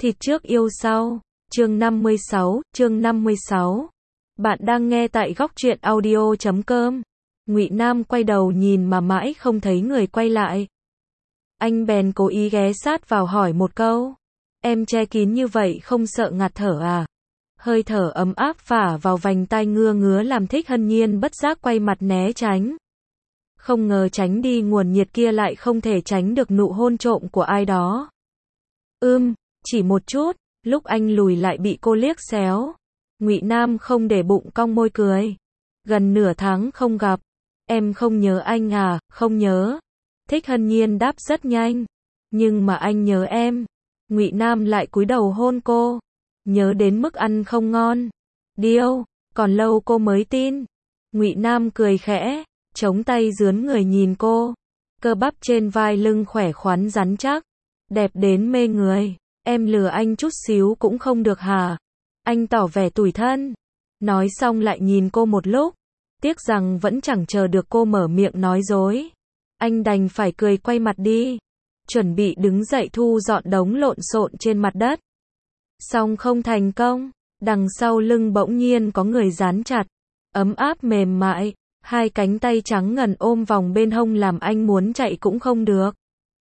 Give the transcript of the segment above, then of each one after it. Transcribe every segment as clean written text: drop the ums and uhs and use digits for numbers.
Thịt trước yêu sau. Chương 56. Bạn đang nghe tại góc truyện audio.com. Ngụy Nam quay đầu nhìn mà mãi không thấy người quay lại. Anh bèn cố ý ghé sát vào hỏi một câu. Em che kín như vậy không sợ ngạt thở à? Hơi thở ấm áp phả vào vành tai ngứa làm Thích Hân Nhiên bất giác quay mặt né tránh. Không ngờ tránh đi nguồn nhiệt kia lại không thể tránh được nụ hôn trộm của ai đó. Chỉ một chút, lúc anh lùi lại bị cô liếc xéo. Ngụy Nam không để bụng cong môi cười. Gần nửa tháng không gặp, em không nhớ anh à? Không nhớ. Thích Hân Nhiên đáp rất nhanh. Nhưng mà anh nhớ em. Ngụy Nam lại cúi đầu hôn cô. Nhớ đến mức ăn không ngon. Điêu, còn lâu cô mới tin. Ngụy Nam cười khẽ, chống tay dướn người nhìn cô. Cơ bắp trên vai lưng khỏe khoắn rắn chắc, đẹp đến mê người. Em lừa anh chút xíu cũng không được hả? Anh tỏ vẻ tủi thân. Nói xong lại nhìn cô một lúc. Tiếc rằng vẫn chẳng chờ được cô mở miệng nói dối. Anh đành phải cười quay mặt đi. Chuẩn bị đứng dậy thu dọn đống lộn xộn trên mặt đất. Song không thành công. Đằng sau lưng bỗng nhiên có người dán chặt. Ấm áp mềm mại. Hai cánh tay trắng ngần ôm vòng bên hông làm anh muốn chạy cũng không được.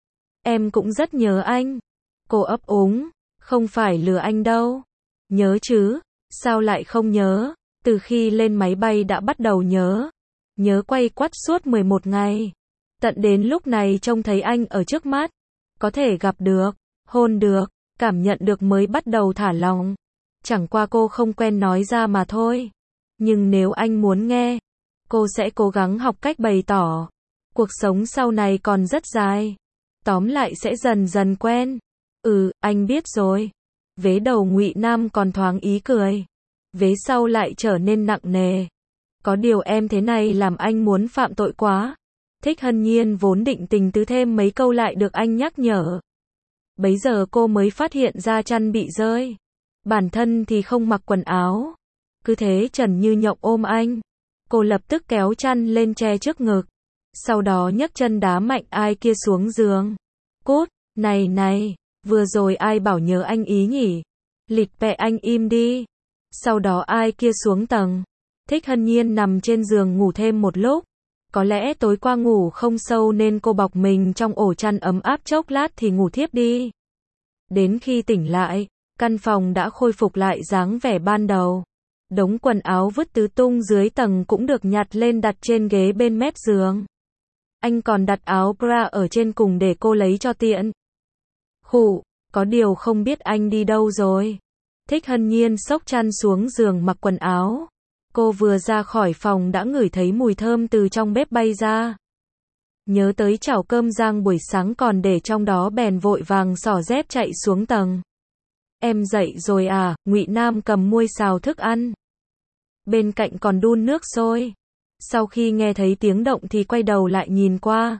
Em cũng rất nhớ anh. Cô ấp úng. Không phải lừa anh đâu. Nhớ chứ. Sao lại không nhớ? Từ khi lên máy bay đã bắt đầu nhớ. Nhớ quay quắt suốt 11 ngày. Tận đến lúc này trông thấy anh ở trước mắt. Có thể gặp được, hôn được, cảm nhận được mới bắt đầu thả lòng. Chẳng qua cô không quen nói ra mà thôi. Nhưng nếu anh muốn nghe, cô sẽ cố gắng học cách bày tỏ. Cuộc sống sau này còn rất dài. Tóm lại sẽ dần dần quen. Anh biết rồi. Vế đầu Ngụy Nam còn thoáng ý cười. Vế sau lại trở nên nặng nề. Có điều em thế này làm anh muốn phạm tội quá. Thích Hân Nhiên vốn định tình tứ thêm mấy câu lại được anh nhắc nhở. Bấy giờ cô mới phát hiện ra chăn bị rơi. Bản thân thì không mặc quần áo. Cứ thế trần như nhộng ôm anh. Cô lập tức kéo chăn lên che trước ngực. Sau đó nhấc chân đá mạnh ai kia xuống giường. Cút, này, vừa rồi ai bảo nhớ anh ý nhỉ? Lịt bẹ anh im đi. Sau đó ai kia xuống tầng. Thích Hân Nhiên nằm trên giường ngủ thêm một lúc. Có lẽ tối qua ngủ không sâu nên cô bọc mình trong ổ chăn ấm áp chốc lát thì ngủ thiếp đi. Đến khi tỉnh lại, căn phòng đã khôi phục lại dáng vẻ ban đầu. Đống quần áo vứt tứ tung dưới tầng cũng được nhặt lên đặt trên ghế bên mép giường. Anh còn đặt áo bra ở trên cùng để cô lấy cho tiện. Khụ, có điều không biết anh đi đâu rồi. Thích Hân Nhiên xốc chăn xuống giường mặc quần áo. Cô vừa ra khỏi phòng đã ngửi thấy mùi thơm từ trong bếp bay ra. Nhớ tới chảo cơm rang buổi sáng còn để trong đó bèn vội vàng xỏ dép chạy xuống tầng. Em dậy rồi à? Ngụy Nam cầm muôi xào thức ăn. Bên cạnh còn đun nước sôi. Sau khi nghe thấy tiếng động thì quay đầu lại nhìn qua.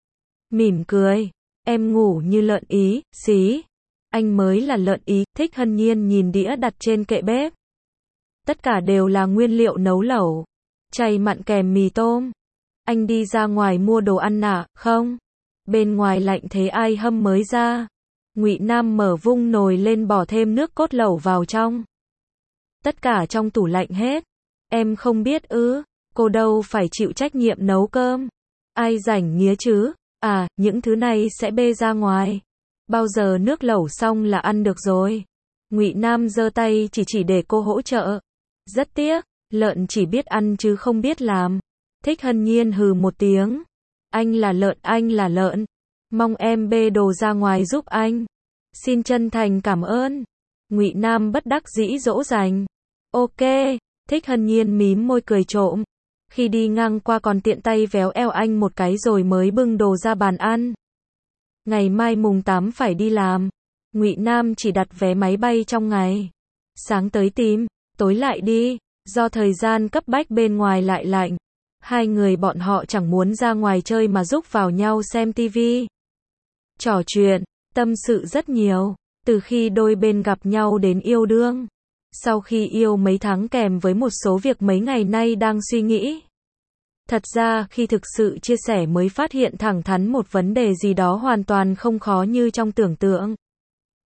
Mỉm cười. Em ngủ như lợn ý, xí. Anh mới là lợn ý. Thích Hân Nhiên nhìn đĩa đặt trên kệ bếp. Tất cả đều là nguyên liệu nấu lẩu. Chay mặn kèm mì tôm. Anh đi ra ngoài mua đồ ăn à? Không. Bên ngoài lạnh thế ai hâm mới ra. Ngụy Nam mở vung nồi lên bỏ thêm nước cốt lẩu vào trong. Tất cả trong tủ lạnh hết. Em không biết ư? Cô đâu phải chịu trách nhiệm nấu cơm. Ai rảnh nghía chứ? À, những thứ này sẽ bê ra ngoài. Bao giờ nước lẩu xong là ăn được rồi. Ngụy Nam giơ tay chỉ để cô hỗ trợ. Rất tiếc, lợn chỉ biết ăn chứ không biết làm. Thích Hân Nhiên hừ một tiếng. Anh là lợn. Mong em bê đồ ra ngoài giúp anh. Xin chân thành cảm ơn. Ngụy Nam bất đắc dĩ dỗ dành. Ok. Thích Hân Nhiên mím môi cười trộm. Khi đi ngang qua còn tiện tay véo eo anh một cái rồi mới bưng đồ ra bàn ăn. Ngày mai mùng 8 phải đi làm. Ngụy Nam chỉ đặt vé máy bay trong ngày. Sáng tới tìm, tối lại đi. Do thời gian cấp bách bên ngoài lại lạnh. Hai người bọn họ chẳng muốn ra ngoài chơi mà rúc vào nhau xem tivi. Trò chuyện, tâm sự rất nhiều. Từ khi đôi bên gặp nhau đến yêu đương. Sau khi yêu mấy tháng kèm với một số việc mấy ngày nay đang suy nghĩ. Thật ra khi thực sự chia sẻ mới phát hiện thẳng thắn một vấn đề gì đó hoàn toàn không khó như trong tưởng tượng.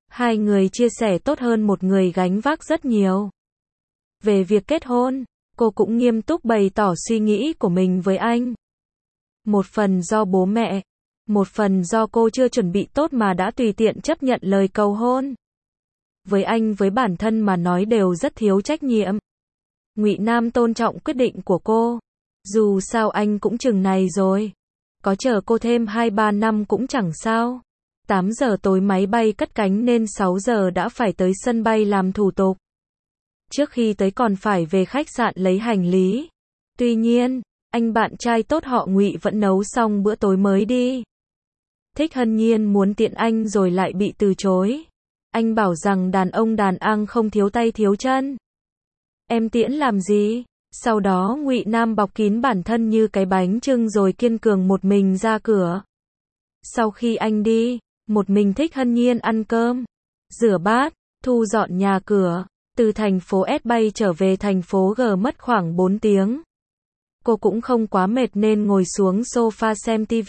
Hai người chia sẻ tốt hơn một người gánh vác rất nhiều. Về việc kết hôn, cô cũng nghiêm túc bày tỏ suy nghĩ của mình với anh. Một phần do bố mẹ, một phần do cô chưa chuẩn bị tốt mà đã tùy tiện chấp nhận lời cầu hôn. Với anh với bản thân mà nói đều rất thiếu trách nhiệm. Ngụy Nam tôn trọng quyết định của cô. Dù sao anh cũng chừng này rồi. Có chờ cô thêm 2-3 năm cũng chẳng sao. 8 giờ tối máy bay cất cánh nên 6 giờ đã phải tới sân bay làm thủ tục. Trước khi tới còn phải về khách sạn lấy hành lý. Tuy nhiên, anh bạn trai tốt họ Ngụy vẫn nấu xong bữa tối mới đi. Thích Hân Nhiên muốn tiện anh rồi lại bị từ chối. Anh bảo rằng đàn ông đàn ang không thiếu tay thiếu chân. Em tiễn làm gì? Sau đó Ngụy Nam bọc kín bản thân như cái bánh chưng rồi kiên cường một mình ra cửa. Sau khi anh đi, một mình Thích Hân Nhiên ăn cơm, rửa bát, thu dọn nhà cửa. Từ thành phố S bay trở về thành phố G mất khoảng 4 tiếng. Cô cũng không quá mệt nên ngồi xuống sofa xem TV.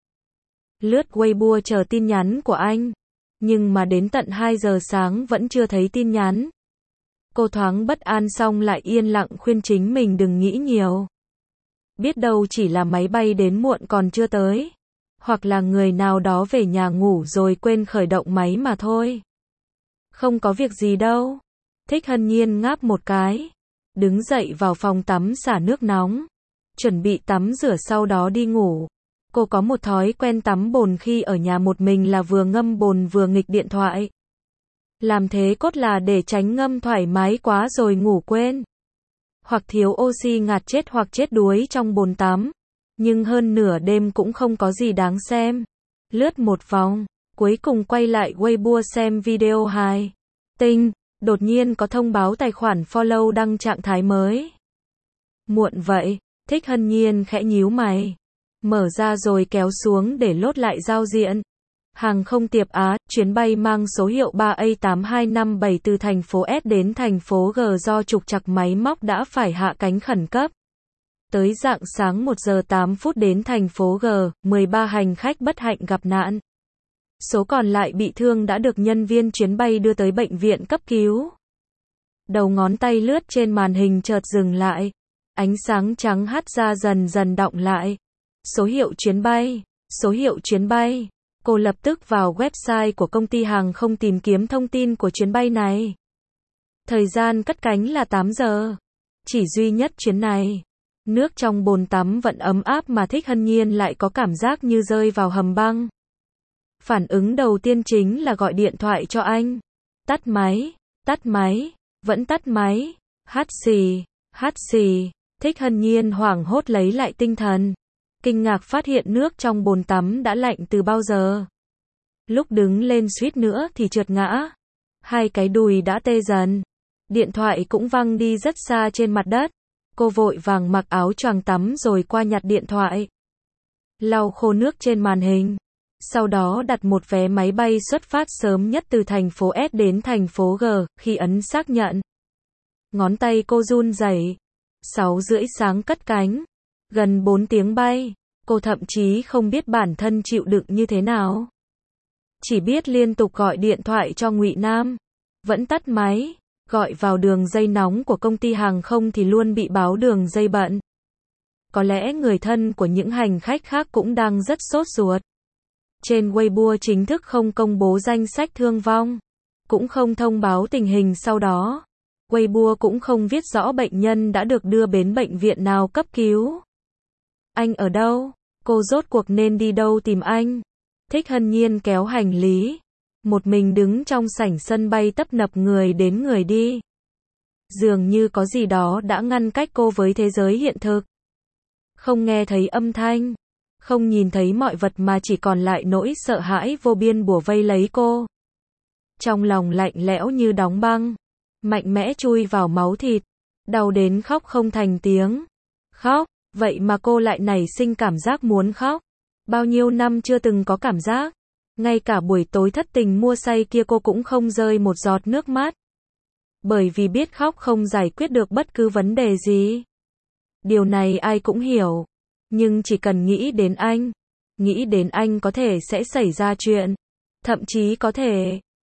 Lướt Weibo chờ tin nhắn của anh. Nhưng mà đến tận 2 giờ sáng vẫn chưa thấy tin nhắn. Cô thoáng bất an xong lại yên lặng khuyên chính mình đừng nghĩ nhiều. Biết đâu chỉ là máy bay đến muộn còn chưa tới. Hoặc là người nào đó về nhà ngủ rồi quên khởi động máy mà thôi. Không có việc gì đâu. Thích Hân Nhiên ngáp một cái. Đứng dậy vào phòng tắm xả nước nóng. Chuẩn bị tắm rửa sau đó đi ngủ. Cô có một thói quen tắm bồn khi ở nhà một mình là vừa ngâm bồn vừa nghịch điện thoại. Làm thế cốt là để tránh ngâm thoải mái quá rồi ngủ quên. Hoặc thiếu oxy ngạt chết hoặc chết đuối trong bồn tắm. Nhưng hơn nửa đêm cũng không có gì đáng xem. Lướt một vòng, cuối cùng quay lại Weibo xem video hài. Tinh, đột nhiên có thông báo tài khoản follow đăng trạng thái mới. Muộn vậy, Thích Hân Nhiên khẽ nhíu mày. Mở ra rồi kéo xuống để lốt lại giao diện. Hàng không Tiệp Á, chuyến bay mang số hiệu 3A8257 từ thành phố S đến thành phố G do trục trặc máy móc đã phải hạ cánh khẩn cấp. Tới rạng sáng 1 giờ 8 phút đến thành phố G, 13 hành khách bất hạnh gặp nạn. Số còn lại bị thương đã được nhân viên chuyến bay đưa tới bệnh viện cấp cứu. Đầu ngón tay lướt trên màn hình chợt dừng lại. Ánh sáng trắng hắt ra dần dần đọng lại. Số hiệu chuyến bay, số hiệu chuyến bay. Cô lập tức vào website của công ty hàng không tìm kiếm thông tin của chuyến bay này. Thời gian cất cánh là 8 giờ. Chỉ duy nhất chuyến này. Nước trong bồn tắm vẫn ấm áp mà Thích Hân Nhiên lại có cảm giác như rơi vào hầm băng. Phản ứng đầu tiên chính là gọi điện thoại cho anh. Tắt máy, vẫn tắt máy. Hát xì. Thích Hân Nhiên hoảng hốt lấy lại tinh thần. Kinh ngạc phát hiện nước trong bồn tắm đã lạnh từ bao giờ. Lúc đứng lên suýt nữa thì trượt ngã. Hai cái đùi đã tê dần. Điện thoại cũng văng đi rất xa trên mặt đất. Cô vội vàng mặc áo choàng tắm rồi qua nhặt điện thoại. Lau khô nước trên màn hình. Sau đó đặt một vé máy bay xuất phát sớm nhất từ thành phố S đến thành phố G, khi ấn xác nhận. Ngón tay cô run rẩy. 6:30 sáng cất cánh. Gần 4 tiếng bay. Cô thậm chí không biết bản thân chịu đựng như thế nào. Chỉ biết liên tục gọi điện thoại cho Ngụy Nam. Vẫn tắt máy. Gọi vào đường dây nóng của công ty hàng không thì luôn bị báo đường dây bận. Có lẽ người thân của những hành khách khác cũng đang rất sốt ruột. Trên Weibo chính thức không công bố danh sách thương vong. Cũng không thông báo tình hình sau đó. Weibo cũng không viết rõ bệnh nhân đã được đưa đến bệnh viện nào cấp cứu. Anh ở đâu? Cô rốt cuộc nên đi đâu tìm anh? Thích Hân Nhiên kéo hành lý. Một mình đứng trong sảnh sân bay tấp nập người đến người đi. Dường như có gì đó đã ngăn cách cô với thế giới hiện thực. Không nghe thấy âm thanh. Không nhìn thấy mọi vật mà chỉ còn lại nỗi sợ hãi vô biên bủa vây lấy cô. Trong lòng lạnh lẽo như đóng băng. Mạnh mẽ chui vào máu thịt. Đau đến khóc không thành tiếng. Khóc, vậy mà cô lại nảy sinh cảm giác muốn khóc. Bao nhiêu năm chưa từng có cảm giác. Ngay cả buổi tối thất tình mua say kia cô cũng không rơi một giọt nước mắt. Bởi vì biết khóc không giải quyết được bất cứ vấn đề gì. Điều này ai cũng hiểu. Nhưng chỉ cần nghĩ đến anh có thể sẽ xảy ra chuyện. Thậm chí có thể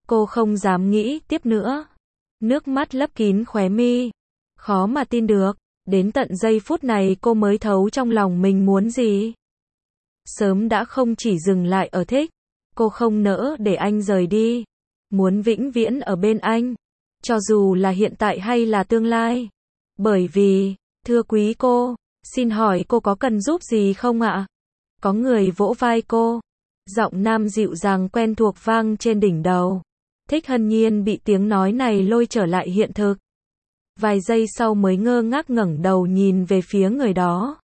Cô không dám nghĩ tiếp nữa. Nước mắt lấp kín khóe mi. Khó mà tin được. Đến tận giây phút này cô mới thấu trong lòng mình muốn gì. Sớm đã không chỉ dừng lại ở thích. Cô không nỡ để anh rời đi. Muốn vĩnh viễn ở bên anh. Cho dù là hiện tại hay là tương lai. Bởi vì, thưa quý cô, xin hỏi cô có cần giúp gì không ạ? Có người vỗ vai cô. Giọng nam dịu dàng quen thuộc vang trên đỉnh đầu. Thích Hân Nhiên bị tiếng nói này lôi trở lại hiện thực. Vài giây sau mới ngơ ngác ngẩng đầu nhìn về phía người đó.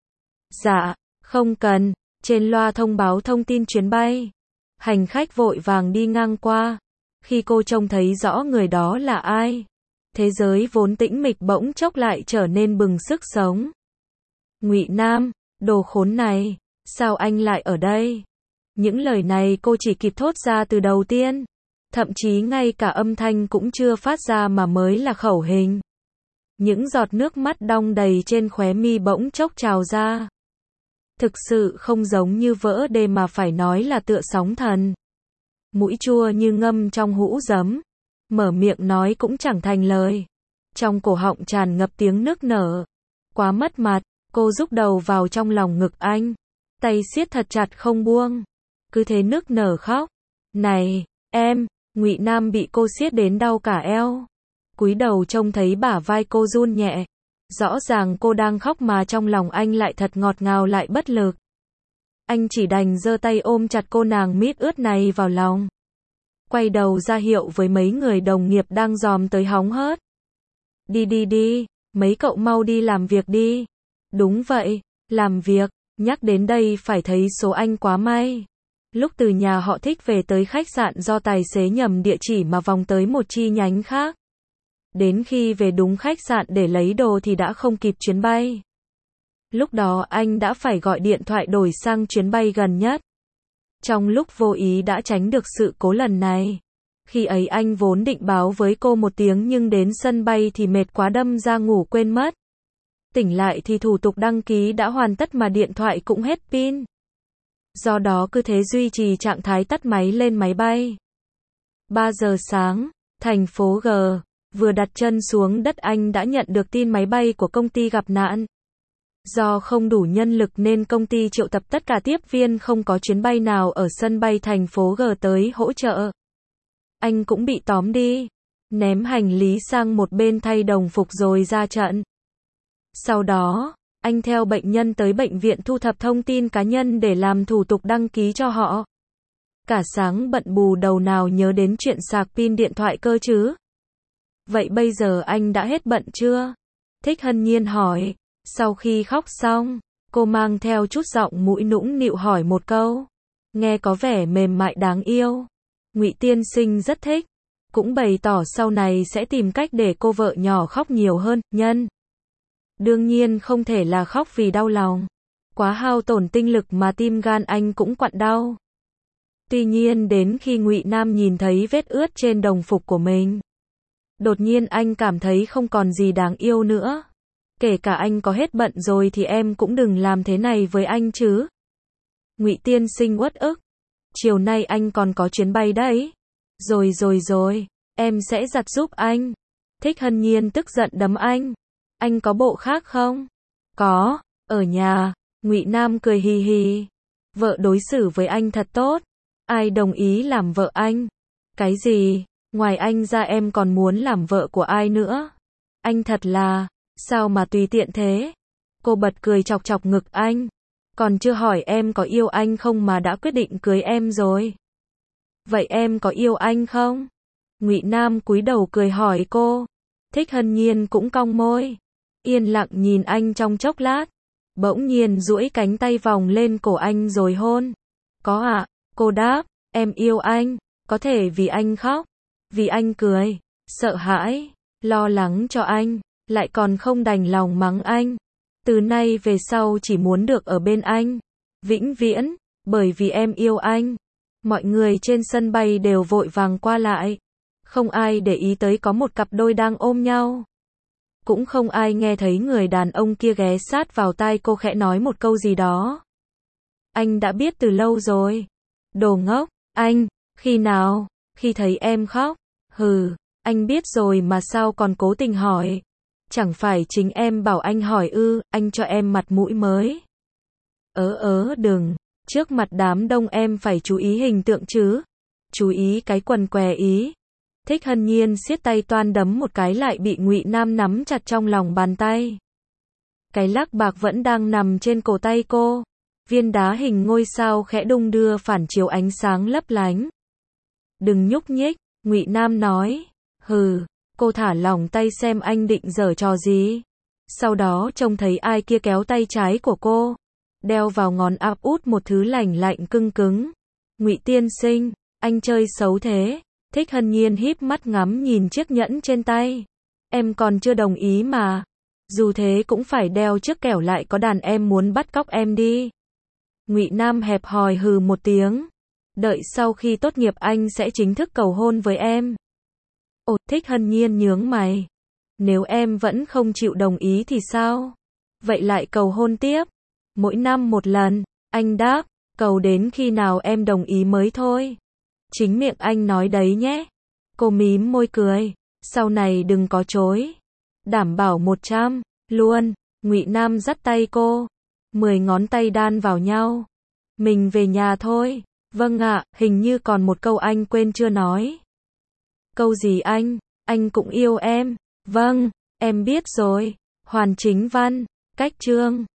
Dạ, không cần. Trên loa thông báo thông tin chuyến bay. Hành khách vội vàng đi ngang qua. Khi cô trông thấy rõ người đó là ai, thế giới vốn tĩnh mịch bỗng chốc lại trở nên bừng sức sống. Ngụy Nam, đồ khốn này, sao anh lại ở đây? Những lời này cô chỉ kịp thốt ra từ đầu tiên. Thậm chí ngay cả âm thanh cũng chưa phát ra mà mới là khẩu hình. Những giọt nước mắt đong đầy trên khóe mi bỗng chốc trào ra. Thực sự không giống như vỡ đê mà phải nói là tựa sóng thần. Mũi chua như ngâm trong hũ giấm. Mở miệng nói cũng chẳng thành lời. Trong cổ họng tràn ngập tiếng nức nở. Quá mất mặt, cô rúc đầu vào trong lòng ngực anh. Tay siết thật chặt không buông. Cứ thế nức nở khóc. Này, em, Ngụy Nam bị cô siết đến đau cả eo. Cúi đầu trông thấy bả vai cô run nhẹ. Rõ ràng cô đang khóc mà trong lòng anh lại thật ngọt ngào lại bất lực. Anh chỉ đành giơ tay ôm chặt cô nàng mít ướt này vào lòng. Quay đầu ra hiệu với mấy người đồng nghiệp đang dòm tới hóng hớt. Đi đi đi, mấy cậu mau đi làm việc đi. Đúng vậy, làm việc, nhắc đến đây phải thấy số anh quá may. Lúc từ nhà họ Thích về tới khách sạn do tài xế nhầm địa chỉ mà vòng tới một chi nhánh khác. Đến khi về đúng khách sạn để lấy đồ thì đã không kịp chuyến bay. Lúc đó anh đã phải gọi điện thoại đổi sang chuyến bay gần nhất. Trong lúc vô ý đã tránh được sự cố lần này. Khi ấy anh vốn định báo với cô một tiếng nhưng đến sân bay thì mệt quá đâm ra ngủ quên mất. Tỉnh lại thì thủ tục đăng ký đã hoàn tất mà điện thoại cũng hết pin. Do đó cứ thế duy trì trạng thái tắt máy lên máy bay. 3 giờ sáng, thành phố G. Vừa đặt chân xuống đất anh đã nhận được tin máy bay của công ty gặp nạn. Do không đủ nhân lực nên công ty triệu tập tất cả tiếp viên không có chuyến bay nào ở sân bay thành phố G tới hỗ trợ. Anh cũng bị tóm đi. Ném hành lý sang một bên thay đồng phục rồi ra trận. Sau đó, anh theo bệnh nhân tới bệnh viện thu thập thông tin cá nhân để làm thủ tục đăng ký cho họ. Cả sáng bận bù đầu nào nhớ đến chuyện sạc pin điện thoại cơ chứ. Vậy bây giờ anh đã hết bận chưa? Thích Hân Nhiên hỏi. Sau khi khóc xong, cô mang theo chút giọng mũi nũng nịu hỏi một câu. Nghe có vẻ mềm mại đáng yêu. Ngụy tiên sinh rất thích. Cũng bày tỏ sau này sẽ tìm cách để cô vợ nhỏ khóc nhiều hơn, nhân. Đương nhiên không thể là khóc vì đau lòng. Quá hao tổn tinh lực mà tim gan anh cũng quặn đau. Tuy nhiên đến khi Ngụy Nam nhìn thấy vết ướt trên đồng phục của mình, đột nhiên anh cảm thấy không còn gì đáng yêu nữa. Kể cả anh có hết bận rồi thì em cũng đừng làm thế này với anh chứ. Ngụy tiên sinh uất ức. Chiều nay anh còn có chuyến bay đấy. Rồi, em sẽ giặt giúp anh. Thích Hân Nhiên tức giận đấm anh. Anh có bộ khác không? Có, ở nhà. Ngụy Nam cười hì hì. Vợ đối xử với anh thật tốt. Ai đồng ý làm vợ anh? Cái gì? Ngoài anh ra em còn muốn làm vợ của ai nữa? Anh thật là, sao mà tùy tiện thế? Cô bật cười chọc chọc ngực anh. Còn chưa hỏi em có yêu anh không mà đã quyết định cưới em rồi. Vậy em có yêu anh không? Ngụy Nam cúi đầu cười hỏi cô. Thích Hân Nhiên cũng cong môi. Yên lặng nhìn anh trong chốc lát. Bỗng nhiên duỗi cánh tay vòng lên cổ anh rồi hôn. Có ạ, cô đáp, em yêu anh. Có thể vì anh khóc, vì anh cười, sợ hãi, lo lắng cho anh, lại còn không đành lòng mắng anh. Từ nay về sau chỉ muốn được ở bên anh. Vĩnh viễn, bởi vì em yêu anh. Mọi người trên sân bay đều vội vàng qua lại. Không ai để ý tới có một cặp đôi đang ôm nhau. Cũng không ai nghe thấy người đàn ông kia ghé sát vào tai cô khẽ nói một câu gì đó. Anh đã biết từ lâu rồi. Đồ ngốc, anh, khi nào? Khi thấy em khóc. Hừ, anh biết rồi mà sao còn cố tình hỏi. Chẳng phải chính em bảo anh hỏi ư, anh cho em mặt mũi mới. Đừng, trước mặt đám đông em phải chú ý hình tượng chứ. Chú ý cái quần què ý. Thích Hân Nhiên siết tay toan đấm một cái lại bị Ngụy Nam nắm chặt trong lòng bàn tay. Cái lắc bạc vẫn đang nằm trên cổ tay cô. Viên đá hình ngôi sao khẽ đung đưa phản chiếu ánh sáng lấp lánh. Đừng nhúc nhích, Ngụy Nam nói. Hừ, cô thả lỏng tay xem anh định giở trò gì. Sau đó trông thấy ai kia kéo tay trái của cô, đeo vào ngón áp út một thứ lạnh lạnh cưng cứng. Ngụy tiên sinh, anh chơi xấu thế. Thích Hân Nhiên híp mắt ngắm nhìn chiếc nhẫn trên tay. Em còn chưa đồng ý mà. Dù thế cũng phải đeo trước kẻo lại có đàn em muốn bắt cóc em đi. Ngụy Nam hẹp hòi hừ một tiếng. Đợi sau khi tốt nghiệp anh sẽ chính thức cầu hôn với em. Ồ, Thích Hân Nhiên nhướng mày. Nếu em vẫn không chịu đồng ý thì sao? Vậy lại cầu hôn tiếp. Mỗi năm một lần, anh đáp, cầu đến khi nào em đồng ý mới thôi. Chính miệng anh nói đấy nhé. Cô mím môi cười, sau này đừng có chối. Đảm bảo 100, luôn. Ngụy Nam dắt tay cô, 10 ngón tay đan vào nhau. Mình về nhà thôi. Vâng ạ, hình như còn một câu anh quên chưa nói. Câu gì anh cũng yêu em. Vâng, em biết rồi. Hoàn chính văn, cách chương.